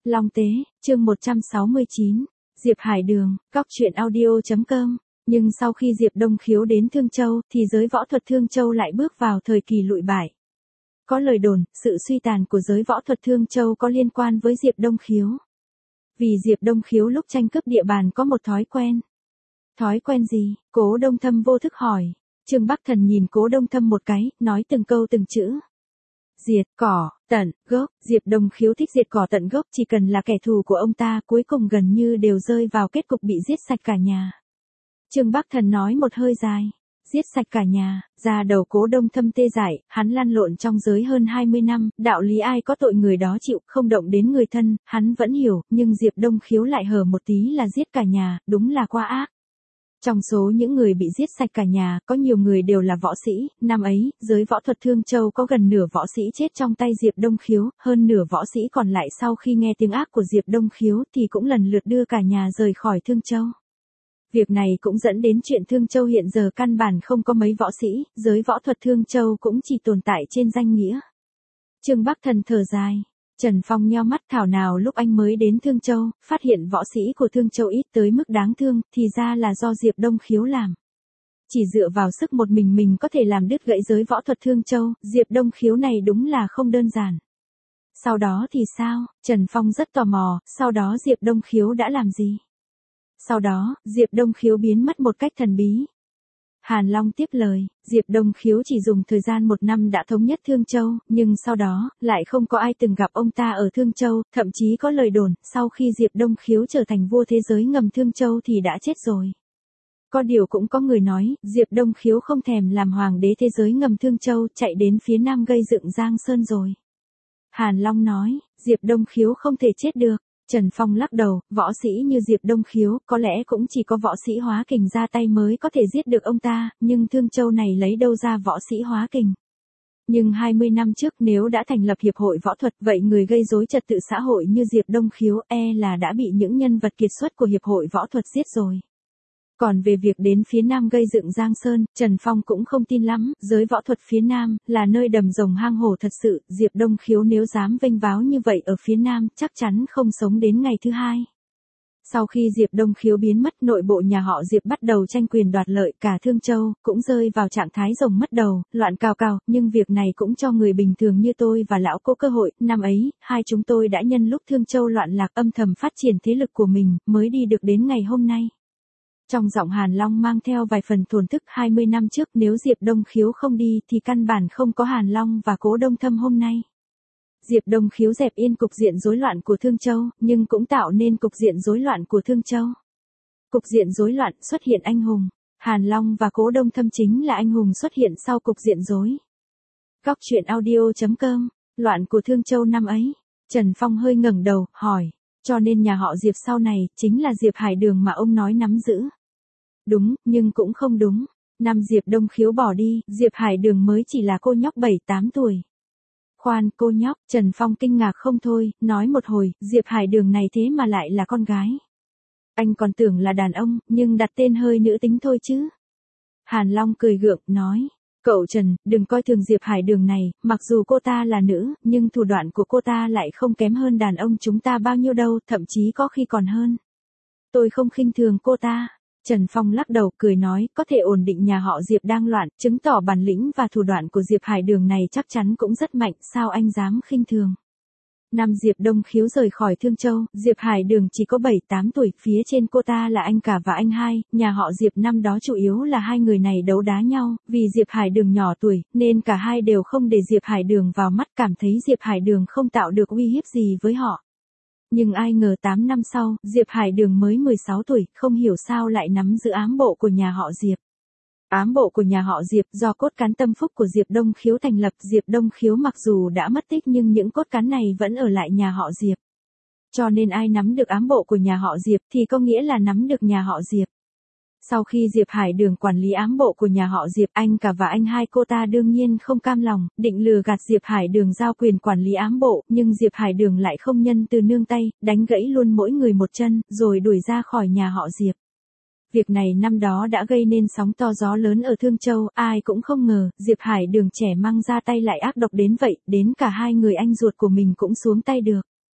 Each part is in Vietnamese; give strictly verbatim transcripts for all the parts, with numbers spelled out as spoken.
Long Tế, chương một trăm sáu mươi chín, Diệp Hải Đường, Cóc truyện audio chấm com. Nhưng sau khi Diệp Đông Khiếu đến Thương Châu, thì giới võ thuật Thương Châu lại bước vào thời kỳ lụi bại. Có lời đồn, sự suy tàn của giới võ thuật Thương Châu có liên quan với Diệp Đông Khiếu. Vì Diệp Đông Khiếu lúc tranh cướp địa bàn có một thói quen. Thói quen gì? Cố Đông Thâm vô thức hỏi. Trương Bắc Thần nhìn Cố Đông Thâm một cái, nói từng câu từng chữ. Diệt cỏ, tận gốc, Diệp Đông Khiếu thích diệt cỏ tận gốc, chỉ cần là kẻ thù của ông ta cuối cùng gần như đều rơi vào kết cục bị giết sạch cả nhà. Trương Bắc Thần nói một hơi dài, giết sạch cả nhà, ra đầu Cố Đông Thâm tê dại, hắn lăn lộn trong giới hơn hai mươi năm, đạo lý ai có tội người đó chịu, không động đến người thân, hắn vẫn hiểu, nhưng Diệp Đông Khiếu lại hở một tí là giết cả nhà, đúng là quá ác. Trong số những người bị giết sạch cả nhà, có nhiều người đều là võ sĩ, năm ấy, giới võ thuật Thương Châu có gần nửa võ sĩ chết trong tay Diệp Đông Khiếu, hơn nửa võ sĩ còn lại sau khi nghe tiếng ác của Diệp Đông Khiếu thì cũng lần lượt đưa cả nhà rời khỏi Thương Châu. Việc này cũng dẫn đến chuyện Thương Châu hiện giờ căn bản không có mấy võ sĩ, giới võ thuật Thương Châu cũng chỉ tồn tại trên danh nghĩa. Trương Bắc Thần thở dài. Trần Phong nheo mắt, thảo nào lúc anh mới đến Thương Châu, phát hiện võ sĩ của Thương Châu ít tới mức đáng thương, thì ra là do Diệp Đông Khiếu làm. Chỉ dựa vào sức một mình mình có thể làm đứt gãy giới võ thuật Thương Châu, Diệp Đông Khiếu này đúng là không đơn giản. Sau đó thì sao? Trần Phong rất tò mò, sau đó Diệp Đông Khiếu đã làm gì? Sau đó, Diệp Đông Khiếu biến mất một cách thần bí. Hàn Long tiếp lời, Diệp Đông Khiếu chỉ dùng thời gian một năm đã thống nhất Thương Châu, nhưng sau đó, lại không có ai từng gặp ông ta ở Thương Châu, thậm chí có lời đồn, sau khi Diệp Đông Khiếu trở thành vua thế giới ngầm Thương Châu thì đã chết rồi. Có điều cũng có người nói, Diệp Đông Khiếu không thèm làm hoàng đế thế giới ngầm Thương Châu, chạy đến phía nam gây dựng Giang Sơn rồi. Hàn Long nói, Diệp Đông Khiếu không thể chết được. Trần Phong lắc đầu, võ sĩ như Diệp Đông Khiếu, có lẽ cũng chỉ có võ sĩ hóa kình ra tay mới có thể giết được ông ta, nhưng Thương Châu này lấy đâu ra võ sĩ hóa kình. Nhưng hai mươi năm trước nếu đã thành lập hiệp hội võ thuật, vậy người gây rối trật tự xã hội như Diệp Đông Khiếu e là đã bị những nhân vật kiệt xuất của hiệp hội võ thuật giết rồi. Còn về việc đến phía Nam gây dựng Giang Sơn, Trần Phong cũng không tin lắm, giới võ thuật phía Nam, là nơi đầm rồng hang hổ thật sự, Diệp Đông Khiếu nếu dám vênh váo như vậy ở phía Nam, chắc chắn không sống đến ngày thứ hai. Sau khi Diệp Đông Khiếu biến mất, nội bộ nhà họ Diệp bắt đầu tranh quyền đoạt lợi, cả Thương Châu, cũng rơi vào trạng thái rồng mất đầu, loạn cào cào, nhưng việc này cũng cho người bình thường như tôi và lão Cố cơ hội, năm ấy, hai chúng tôi đã nhân lúc Thương Châu loạn lạc âm thầm phát triển thế lực của mình, mới đi được đến ngày hôm nay. Trong giọng Hàn Long mang theo vài phần thổn thức, hai mươi năm trước nếu Diệp Đông Khiếu không đi thì căn bản không có Hàn Long và Cố Đông Thâm hôm nay. Diệp Đông Khiếu dẹp yên cục diện rối loạn của Thương Châu, nhưng cũng tạo nên cục diện rối loạn của Thương Châu. Cục diện rối loạn, xuất hiện anh hùng. Hàn Long và Cố Đông Thâm chính là anh hùng xuất hiện sau cục diện rối. Cóc truyện audio chấm com, loạn của Thương Châu năm ấy. Trần Phong hơi ngẩng đầu, hỏi, cho nên nhà họ Diệp sau này, chính là Diệp Hải Đường mà ông nói nắm giữ. Đúng, nhưng cũng không đúng. Năm Diệp Đông Khiếu bỏ đi, Diệp Hải Đường mới chỉ là cô nhóc bảy tám tuổi. Khoan, cô nhóc, Trần Phong kinh ngạc không thôi, nói một hồi, Diệp Hải Đường này thế mà lại là con gái. Anh còn tưởng là đàn ông, nhưng đặt tên hơi nữ tính thôi chứ. Hàn Long cười gượng, nói, cậu Trần, đừng coi thường Diệp Hải Đường này, mặc dù cô ta là nữ, nhưng thủ đoạn của cô ta lại không kém hơn đàn ông chúng ta bao nhiêu đâu, thậm chí có khi còn hơn. Tôi không khinh thường cô ta. Trần Phong lắc đầu, cười nói, có thể ổn định nhà họ Diệp đang loạn, chứng tỏ bản lĩnh và thủ đoạn của Diệp Hải Đường này chắc chắn cũng rất mạnh, sao anh dám khinh thường. Năm Diệp Đông Khiếu rời khỏi Thương Châu, Diệp Hải Đường chỉ có bảy tám tuổi, phía trên cô ta là anh cả và anh hai, nhà họ Diệp năm đó chủ yếu là hai người này đấu đá nhau, vì Diệp Hải Đường nhỏ tuổi, nên cả hai đều không để Diệp Hải Đường vào mắt, cảm thấy Diệp Hải Đường không tạo được uy hiếp gì với họ. Nhưng ai ngờ tám năm sau, Diệp Hải Đường mới mười sáu tuổi, không hiểu sao lại nắm giữ ám bộ của nhà họ Diệp. Ám bộ của nhà họ Diệp do cốt cán tâm phúc của Diệp Đông Khiếu thành lập, Diệp Đông Khiếu mặc dù đã mất tích nhưng những cốt cán này vẫn ở lại nhà họ Diệp. Cho nên ai nắm được ám bộ của nhà họ Diệp thì có nghĩa là nắm được nhà họ Diệp. Sau khi Diệp Hải Đường quản lý ám bộ của nhà họ Diệp, anh cả và anh hai cô ta đương nhiên không cam lòng, định lừa gạt Diệp Hải Đường giao quyền quản lý ám bộ, nhưng Diệp Hải Đường lại không nhân từ nương tay, đánh gãy luôn mỗi người một chân, rồi đuổi ra khỏi nhà họ Diệp. Việc này năm đó đã gây nên sóng to gió lớn ở Thương Châu, ai cũng không ngờ, Diệp Hải Đường trẻ mang ra tay lại ác độc đến vậy, đến cả hai người anh ruột của mình cũng xuống tay được.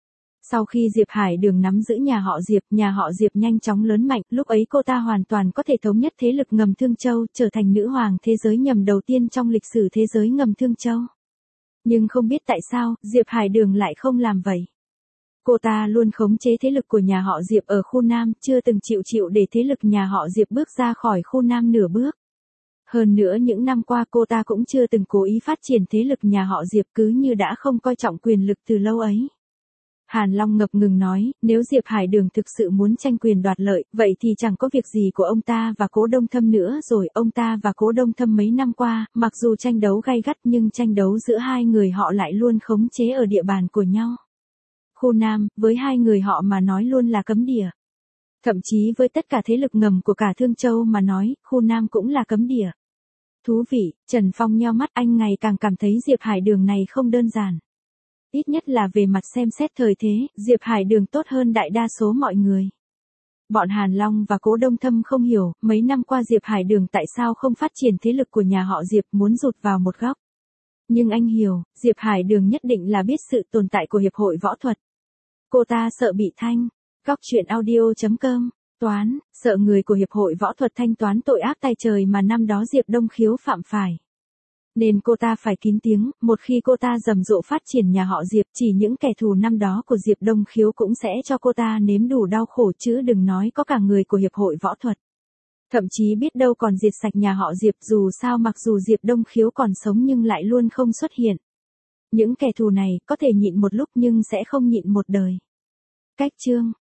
Sau khi Diệp Hải Đường nắm giữ nhà họ Diệp, nhà họ Diệp nhanh chóng lớn mạnh, lúc ấy cô ta hoàn toàn có thể thống nhất thế lực ngầm Thương Châu, trở thành nữ hoàng thế giới ngầm đầu tiên trong lịch sử thế giới ngầm Thương Châu. Nhưng không biết tại sao, Diệp Hải Đường lại không làm vậy. Cô ta luôn khống chế thế lực của nhà họ Diệp ở khu Nam, chưa từng chịu chịu để thế lực nhà họ Diệp bước ra khỏi khu Nam nửa bước. Hơn nữa những năm qua cô ta cũng chưa từng cố ý phát triển thế lực nhà họ Diệp, cứ như đã không coi trọng quyền lực từ lâu ấy. Hàn Long ngập ngừng nói, nếu Diệp Hải Đường thực sự muốn tranh quyền đoạt lợi, vậy thì chẳng có việc gì của ông ta và Cố Đông Thâm nữa rồi. Ông ta và Cố Đông Thâm mấy năm qua, mặc dù tranh đấu gay gắt nhưng tranh đấu giữa hai người họ lại luôn khống chế ở địa bàn của nhau. Khu Nam, với hai người họ mà nói luôn là cấm địa. Thậm chí với tất cả thế lực ngầm của cả Thương Châu mà nói, khu Nam cũng là cấm địa. Thú vị, Trần Phong nheo mắt, anh ngày càng cảm thấy Diệp Hải Đường này không đơn giản. Ít nhất là về mặt xem xét thời thế, Diệp Hải Đường tốt hơn đại đa số mọi người. Bọn Hàn Long và Cố Đông Thâm không hiểu, mấy năm qua Diệp Hải Đường tại sao không phát triển thế lực của nhà họ Diệp, muốn rụt vào một góc. Nhưng anh hiểu, Diệp Hải Đường nhất định là biết sự tồn tại của Hiệp hội Võ thuật. Cô ta sợ bị thanh. Góc truyện audio chấm com. Toán, sợ người của Hiệp hội Võ thuật thanh toán tội ác tày trời mà năm đó Diệp Đông Khiếu phạm phải. Nên cô ta phải kín tiếng, một khi cô ta rầm rộ phát triển nhà họ Diệp, chỉ những kẻ thù năm đó của Diệp Đông Khiếu cũng sẽ cho cô ta nếm đủ đau khổ, chứ đừng nói có cả người của Hiệp hội Võ thuật. Thậm chí biết đâu còn diệt sạch nhà họ Diệp, dù sao mặc dù Diệp Đông Khiếu còn sống nhưng lại luôn không xuất hiện. Những kẻ thù này có thể nhịn một lúc nhưng sẽ không nhịn một đời. Cách chương